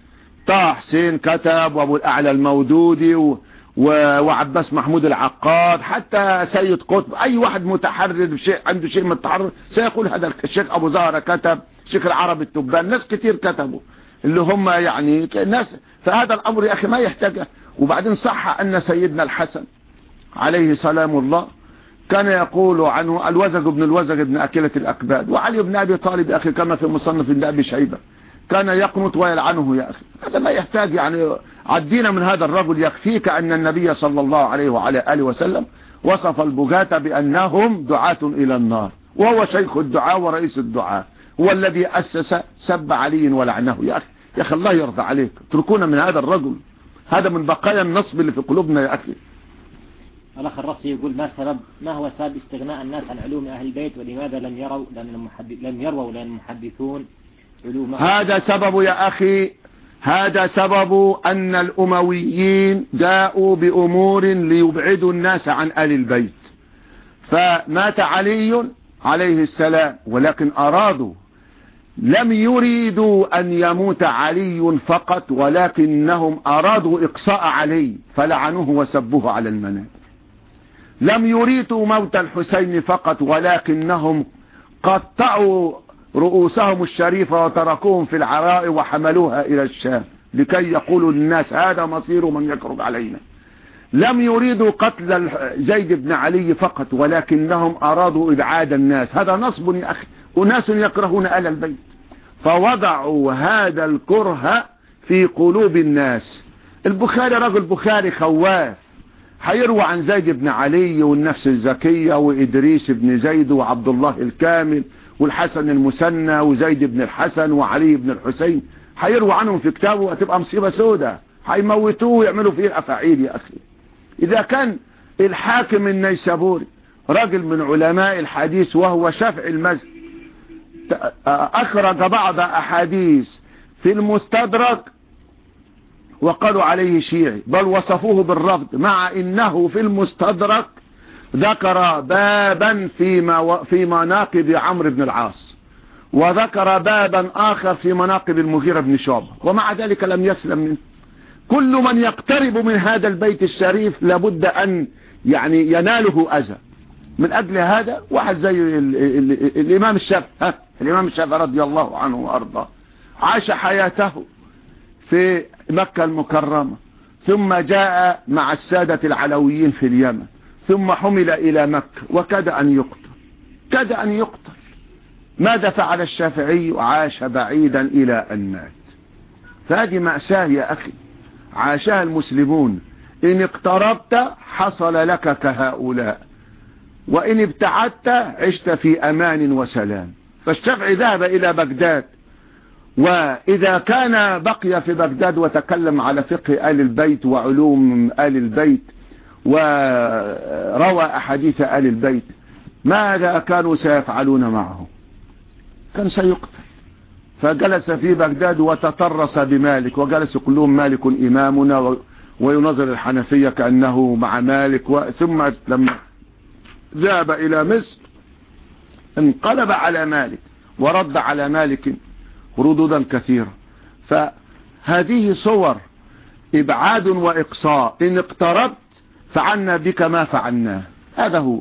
طه حسين كتب وابو الأعلى المودودي و... و... وعباس محمود العقاد حتى سيد قطب. أي واحد متحرر بشيء عنده شيء متحرر سيقول هذا. الشيخ أبو زهرة كتب. الشيخ العربي التبان. ناس كتير كتبوا اللي هم يعني ناس. فهذا الأمر يا أخي ما يحتاج. وبعدين صح أن سيدنا الحسن عليه سلام الله كان يقول عنه الوزغ بن الوزغ بن أكلة الأكباد. وعلي بن أبي طالب يا أخي كما في مصنف ابن أبي شيبة كان يقنط ويلعنه يا أخي. هذا ما يحتاج يعني. عدينا من هذا الرجل. يكفيك أن النبي صلى الله عليه وعلى آله وسلم وصف البغاة بأنهم دعاة إلى النار. وهو شيخ الدعاء ورئيس الدعاء. هو الذي أسس سب علي ولعنه. يا أخي يا أخي الله يرضى عليك. اتركونا من هذا الرجل. هذا من بقايا النصب اللي في قلوبنا يا أخي. الأخ الرصي يقول ما سبب ما هو سبب استغناء الناس عن علوم أهل البيت ولماذا لم يروا لأن المحدث لم يروا لأن المحدثون علوم. هذا سبب يا أخي. هذا سبب أن الأمويين جاءوا بأمور ليبعدوا الناس عن آل البيت. فمات علي عليه السلام ولكن أرادوا لم يريدوا أن يموت علي فقط ولكنهم أرادوا إقصاء علي فلعنوه وسبوه على المنابر. لم يريدوا موت الحسين فقط ولكنهم قطعوا رؤوسهم الشريفة وتركوهم في العراء وحملوها إلى الشام لكي يقولوا للناس هذا مصير من يقرب علينا. لم يريدوا قتل زيد بن علي فقط ولكنهم أرادوا إبعاد الناس. هذا نصب يا أخي. أناس يكرهون آل البيت فوضعوا هذا الكره في قلوب الناس. البخاري رجل بخاري خواف حيروى عن زيد بن علي والنفس الزكية وإدريس بن زيد وعبد الله الكامل والحسن المثنى وزيد بن الحسن وعلي بن الحسين. حيروى عنهم في كتابه وتبقى مصيبة سودة. حيموتوه ويعملوا فيه الأفاعيل يا أخي. إذا كان الحاكم النيسابوري رجل من علماء الحديث وهو شافعي المذهب أخرج بعض أحاديث في المستدرك وقالوا عليه شيعي، بل وصفوه بالرفض، مع انه في المستدرك ذكر بابا في في مناقب عمرو بن العاص، وذكر بابا آخر في مناقب المغيرة بن شعبة، ومع ذلك لم يسلم منه. كل من يقترب من هذا البيت الشريف لابد أن يعني يناله أذى. من أجل هذا واحد زي ال ال ال الإمام الشافعي، الإمام الشافعي رضي الله عنه وأرضاه، عاش حياته في مكة المكرمة، ثم جاء مع السادة العلويين في اليمن، ثم حمل إلى مكة وكاد أن يقتل، كاد أن يقتل. ماذا فعل الشافعي؟ عاش بعيدا إلى أن مات. فهذه مأساة يا أخي عاشها المسلمون. إن اقتربت حصل لك كهؤلاء، وإن ابتعدت عشت في أمان وسلام. فالشافعي ذهب إلى بغداد، وإذا كان بقي في بغداد وتكلم على فقه آل البيت وعلوم آل البيت وروى أحاديث آل البيت، ماذا كانوا سيفعلون معه؟ كان سيقتل. فجلس في بغداد وتطرس بمالك، وجلس يقول لهم مالك إمامنا وينظر الحنفية كأنه مع مالك. ثم لما ذهب إلى مصر انقلب على مالك ورد على مالك ردودا كثيرة. فهذه صور إبعاد وإقصاء. إن اقتربت فعلنا بك ما فعلناه، هذا هو.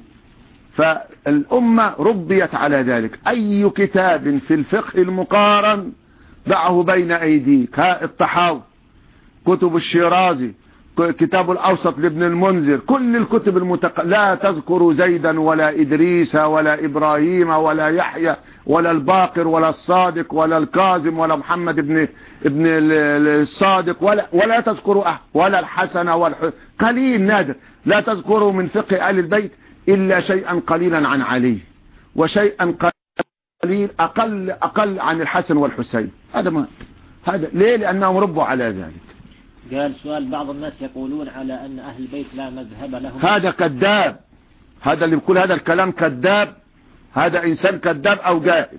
فالأمة ربيت على ذلك. أي كتاب في الفقه المقارن ضعه بين أيديك، ها الطحاوي، كتب الشيرازي، كتاب الأوسط لابن المنذر، كل الكتب المتق... لا تذكر زيدا ولا إدريس ولا إبراهيم ولا يحيى ولا الباقر ولا الصادق ولا الكاظم ولا محمد ابن ابن الصادق ولا ولا تذكر أحد ولا الحسن والح... قليل نادر. لا تذكر من فقه آل البيت إلا شيئا قليلا عن علي، وشيئا قليل أقل أقل عن الحسن والحسين. هذا ما هذا ليه؟ لأنهم ربوا على ذلك. قال سؤال: بعض الناس يقولون على أن أهل البيت لا مذهب لهم. هذا كذاب، هذا اللي بيقول هذا الكلام كذاب، هذا إنسان كذاب أو جاهل،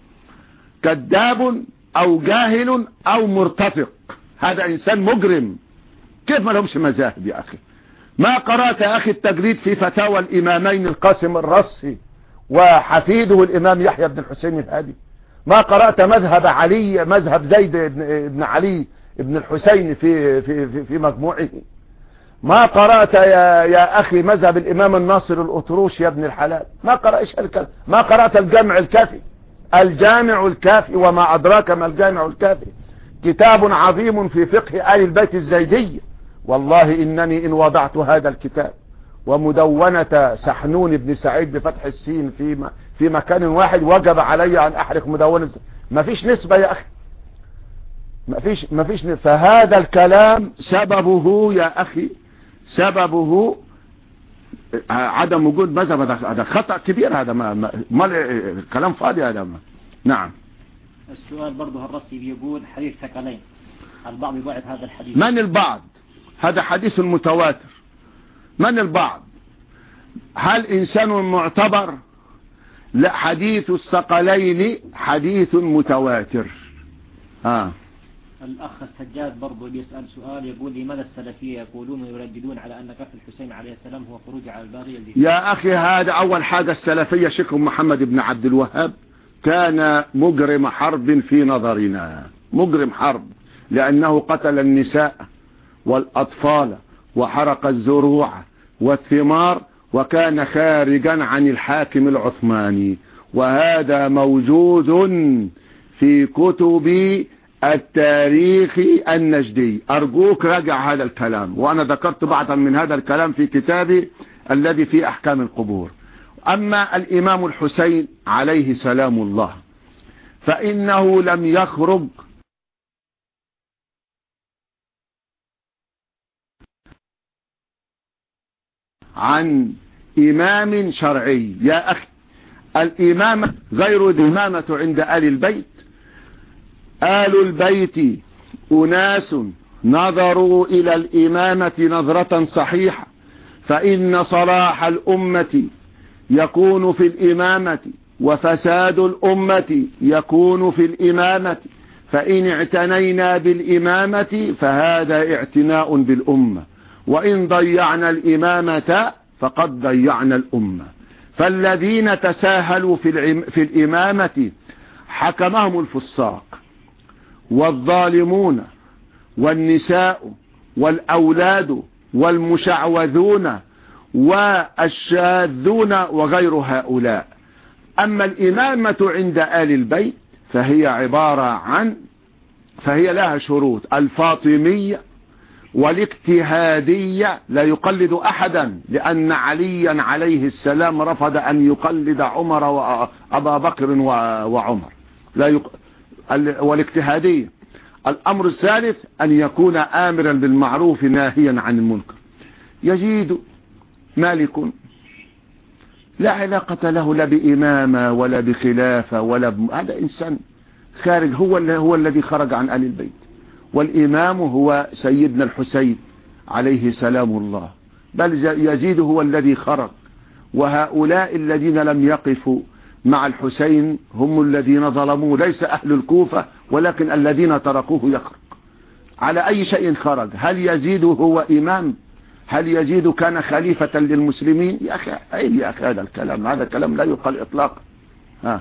كذاب أو جاهل أو مرتفق، هذا إنسان مجرم. كيف ما لهمش مذاهب يا أخي؟ ما قرأت يا أخي التجريد في فتاوى الإمامين القاسم الرصي وحفيده الإمام يحيى بن الحسين الهادي؟ ما قرأت مذهب علي، مذهب زيد بن علي ابن الحسين في في في, في مجموعه؟ ما قرأت يا يا أخي مذهب الإمام الناصر الأطروش يا ابن الحلال؟ ما قرأش الكلام. ما قرأت الجامع الكافي؟ الجامع الكافي وما أدراك ما الجامع الكافي، كتاب عظيم في فقه آل البيت الزيدية. والله إنني إن وضعت هذا الكتاب ومدونة سحنون بن سعيد بفتح السين في في مكان واحد وجب علي أن أحرق مدونة. ما فيش نسبة يا أخي، ما فيش ما فيش نسبة. فهذا الكلام سببه يا أخي سببه عدم وجود مذهب. هذا خطأ كبير، هذا ما, ما, ما كلام فاضي هذا ما. نعم. السؤال برضه الرصي بيقول: حديث ثقلين، البعض يبعد هذا الحديث. من البعض؟ هذا حديث متواتر. من البعض؟ هل إنسان معتبر؟ لا، حديث الثقلين حديث متواتر. ها. الأخ السجاد برضو بيسأل سؤال، يقول: لماذا السلفية يقولون ويرددون على أن قتل الحسين عليه السلام هو خروج على الباغي الذي؟ يا أخي هذا أول حاجة. السلفية شيخ محمد بن عبد الوهاب كان مجرم حرب في نظرنا، مجرم حرب، لأنه قتل النساء والأطفال وحرق الزروع والثمار، وكان خارجا عن الحاكم العثماني، وهذا موجود في كتب التاريخ النجدي. أرجوك راجع هذا الكلام، وأنا ذكرت بعضا من هذا الكلام في كتابي الذي في أحكام القبور. أما الإمام الحسين عليه سلام الله فإنه لم يخرج عن إمام شرعي. يا أخي الإمامة غير الإمامة عند آل البيت. آل البيت أناس نظروا إلى الإمامة نظرة صحيحة، فإن صلاح الأمة يكون في الإمامة وفساد الأمة يكون في الإمامة، فإن اعتنينا بالإمامة فهذا اعتناء بالأمة، وإن ضيعنا الإمامة فقد ضيعنا الأمة. فالذين تساهلوا في, في الإمامة حكمهم الفساق والظالمون والنساء والأولاد والمشعوذون والشاذون وغير هؤلاء. أما الإمامة عند آل البيت فهي عبارة عن فهي لها شروط: الفاطمية والاجتهادية، لا يقلد أحدا، لأن عليا عليه السلام رفض أن يقلد عمر وأبا بكر وعمر، لا يق... والاجتهادية. الأمر الثالث أن يكون آمرا بالمعروف ناهيا عن المنكر. يزيد مالك لا علاقة له لا بإمامة ولا بخلافة ولا ب... هذا إنسان خارج، هو هو الذي خرج عن آل البيت، والإمام هو سيدنا الحسين عليه سلام الله، بل يزيد هو الذي خرج، وهؤلاء الذين لم يقفوا مع الحسين هم الذين ظلموا، ليس أهل الكوفة ولكن الذين تركوه يخرج. على أي شيء خرج؟ هل يزيد هو إمام؟ هل يزيد كان خليفة للمسلمين؟ يا أخي عيب يا أخي، هذا الكلام هذا كلام لا يقال إطلاقا. ها.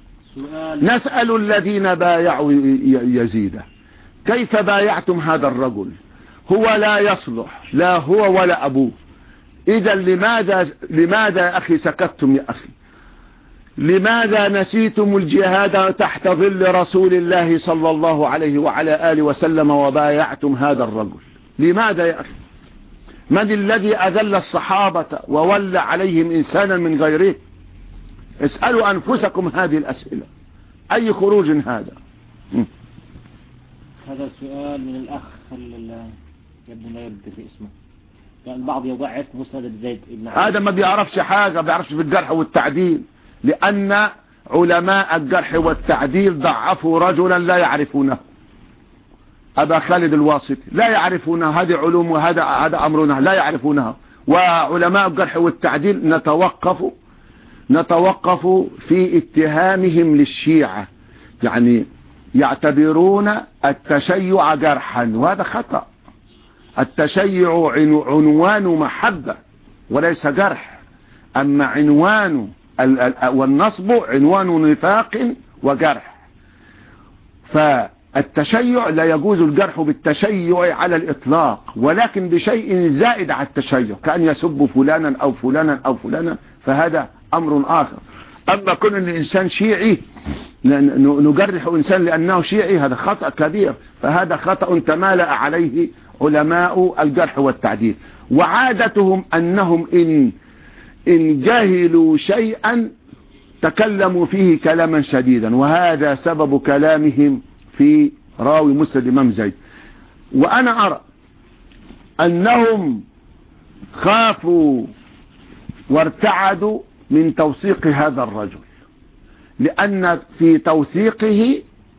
نسأل الذين بايعوا يزيد: كيف بايعتم هذا الرجل؟ هو لا يصلح، لا هو ولا أبوه. إذا لماذا لماذا يا أخي سكتتم يا أخي؟ لماذا نسيتم الجهاد تحت ظل رسول الله صلى الله عليه وعلى آله وسلم وبايعتم هذا الرجل؟ لماذا يا أخي؟ من الذي أذل الصحابة وولى عليهم إنسانا من غيره؟ اسألوا أنفسكم هذه الأسئلة. أي خروج هذا؟ م. هذا السؤال من الأخ يبدو لا يرد في اسمه، يعني البعض يضعف مسند زيد بن علي. هذا ما بيعرفش حاجة، ما بيعرفش بالجرح والتعديل، لأن علماء الجرح والتعديل ضعفوا رجلا لا يعرفونه، أبا خالد الواسطي، لا يعرفونه، هذه علوم وهذا هذا أمرنا لا يعرفونها. وعلماء الجرح والتعديل نتوقف نتوقف في اتهامهم للشيعة، يعني يعتبرون التشيع جرحا، وهذا خطأ. التشيع عنوان محبة وليس جرح، أما عنوان والنصب عنوان نفاق وجرح. فالتشيع لا يجوز الجرح بالتشيع على الإطلاق، ولكن بشيء زائد على التشيع، كأن يسب فلانا أو فلانا أو فلانا، فهذا أمر آخر. أما كون أن الإنسان شيعي نجرح إنسان لأنه شيعي، هذا خطأ كبير، فهذا خطأ تمالأ عليه علماء الجرح والتعديل. وعادتهم أنهم إن إن جهلوا شيئا تكلموا فيه كلاما شديدا، وهذا سبب كلامهم في راوي مسند الإمام زيد. وأنا أرى أنهم خافوا وارتعدوا من توثيق هذا الرجل، لأن في توثيقه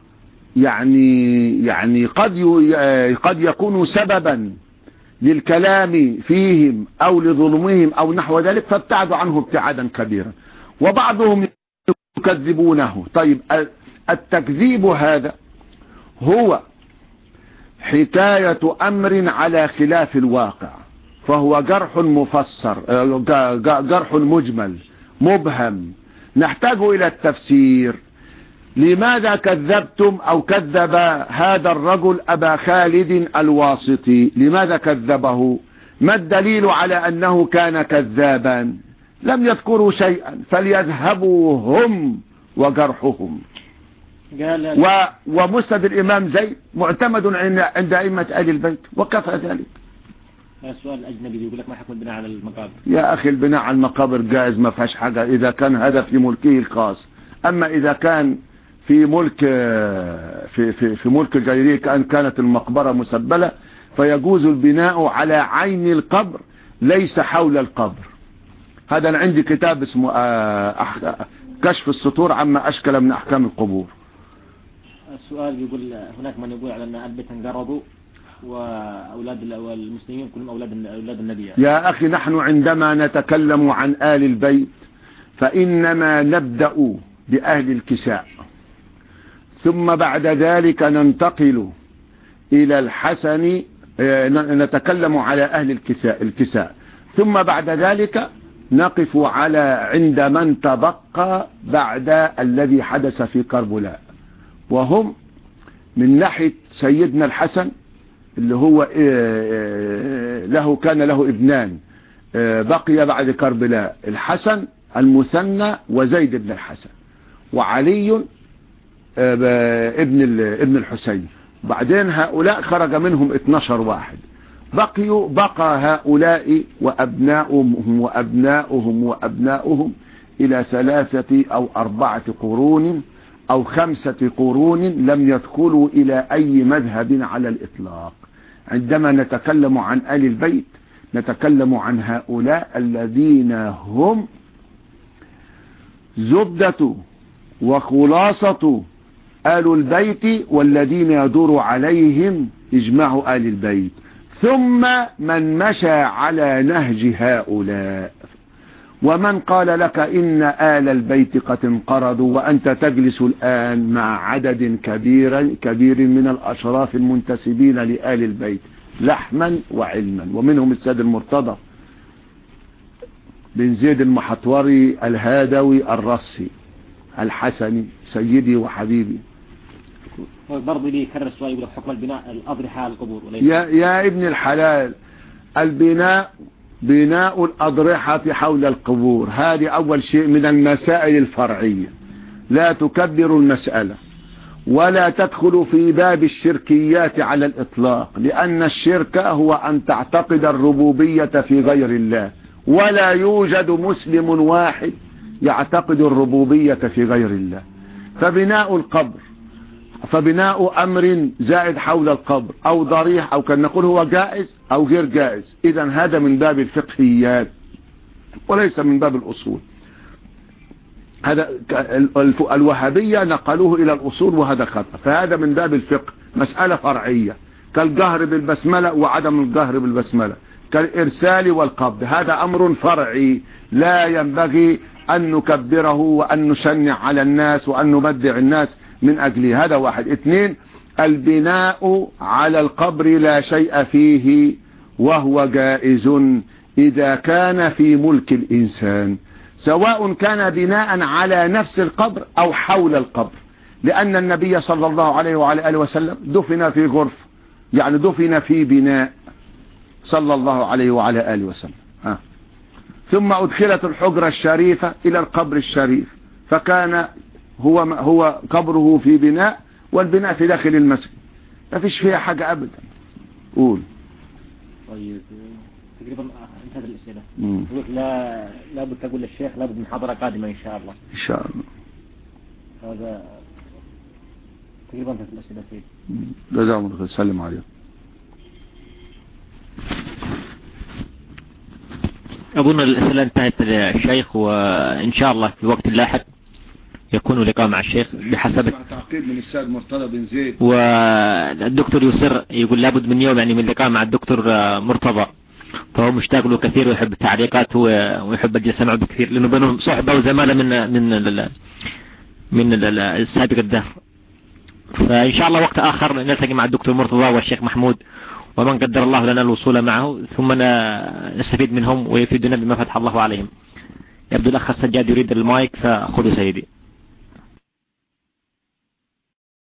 يعني يعني قد قد يكون سببا للكلام فيهم أو لظلمهم أو نحو ذلك، فابتعدوا عنه ابتعادا كبيرا. وبعضهم يكذبونه. طيب التكذيب هذا هو حكاية أمر على خلاف الواقع، فهو جرح مفسر، جرح مجمل مبهم، نحتاج إلى التفسير. لماذا كذبتم أو كذب هذا الرجل أبا خالد الواسطي؟ لماذا كذبه؟ ما الدليل على أنه كان كذابا؟ لم يذكروا شيئا، فليذهبوا هم وجرحهم. و ومسند الإمام زيد معتمد عند أئمة آل البيت، وكفى ذلك. السؤال الأجنبي يقول لك ما حكم البناء على المقابر؟ يا أخي البناء على المقابر جائز، ما فيهاش حاجة إذا كان هذا في ملكه الخاص. أما إذا كان في ملك في في في ملك غيره، كأن كانت المقبرة مسبلة، فيجوز البناء على عين القبر ليس حول القبر. هذا أنا عندي كتاب اسمه كشف السطور عما أشكل من أحكام القبور. السؤال يقول هناك من يقول على أن البيت انقرضوا وأولاد المسلمين كلهم أولاد أولاد النبي. يا أخي نحن عندما نتكلم عن آل البيت فإنما نبدأ بأهل الكساء، ثم بعد ذلك ننتقل إلى الحسن، نتكلم على أهل الكساء الكساء ثم بعد ذلك نقف على عند من تبقى بعد الذي حدث في كربلاء، وهم من ناحية سيدنا الحسن اللي هو له كان له ابنان بقي بعد كربلاء، الحسن المثنى وزيد بن الحسن، وعلي ابن ابن الحسين. بعدين هؤلاء خرج منهم اثناشر واحد، بقيوا بقى هؤلاء وأبناؤهم وأبناؤهم وأبناؤهم إلى ثلاثة أو أربعة قرون أو خمسة قرون لم يدخلوا إلى أي مذهب على الإطلاق. عندما نتكلم عن آل البيت نتكلم عن هؤلاء الذين هم زبدة وخلاصة آل البيت والذين يدور عليهم إجماع آل البيت، ثم من مشى على نهج هؤلاء. ومن قال لك إن آل البيت قد انقرضوا وأنت تجلس الآن مع عدد كبير كبير من الأشراف المنتسبين لآل البيت لحما وعلما، ومنهم السيد المرتضى بن زيد المحطوري الهادوي الرصي الحسني سيدي وحبيبي. برضه لي كرر السؤال يقول حكم البناء الأضرحة على القبور يا, يا ابن الحلال، البناء بناء الأضرحة حول القبور هذه أول شيء من المسائل الفرعية، لا تكبر المسألة ولا تدخل في باب الشركيات على الإطلاق، لأن الشرك هو أن تعتقد الربوبية في غير الله، ولا يوجد مسلم واحد يعتقد الربوبية في غير الله. فبناء القبر فبناء أمر زائد حول القبر أو ضريح أو كان نقول هو جائز أو غير جائز، إذا هذا من باب الفقهيات وليس من باب الأصول. هذا الوهابية نقلوه إلى الأصول وهذا خطأ، فهذا من باب الفقه مسألة فرعية كالجهر بالبسملة وعدم الجهر بالبسملة، كالإرسال والقبض، هذا أمر فرعي لا ينبغي أن نكبره وأن نشنع على الناس وأن نبدع الناس من أجله. هذا واحد. اثنين، البناء على القبر لا شيء فيه وهو جائز إذا كان في ملك الإنسان، سواء كان بناء على نفس القبر أو حول القبر، لأن النبي صلى الله عليه وعلى آله وسلم دفن في غرفة، يعني دفن في بناء صلى الله عليه وعلى آله وسلم. ها. ثم أدخلت الحجرة الشريفة إلى القبر الشريف، فكان هو هو قبره في بناء والبناء في داخل المسجد، ما فيش فيها حاجة أبدا. قول. طيب تقريبا انتهت الأسئلة. يقول لا لابد تقول للشيخ لابد من محاضرة قادمة إن شاء الله. إن شاء الله. هذا تقريبا انتهت الأسئلة سيد. جزاهم الله خير. سلم عليهم. أظن الأسئلة انتهت الشيخ، وإن شاء الله في وقت لاحق يكون لقاء مع الشيخ بحسب تعقيب من السيد مرتضى بن زيد. والدكتور يسر يقول لابد من يوم يعني من لقاء مع الدكتور مرتضى، فهو مشتاق له كثير ويحب التعليقات ويحب الجلسة معه بكثير، لأنه بينهم صحبة وزمالة من من من السابق الدهر. فإن شاء الله وقت آخر نلتقي مع الدكتور مرتضى والشيخ محمود ومن قدر الله لنا الوصول معه، ثم نستفيد منهم ويفيدنا بما فتح الله عليهم. يبدو الأخ السجاد يريد المايك، فأخذوا سيدي.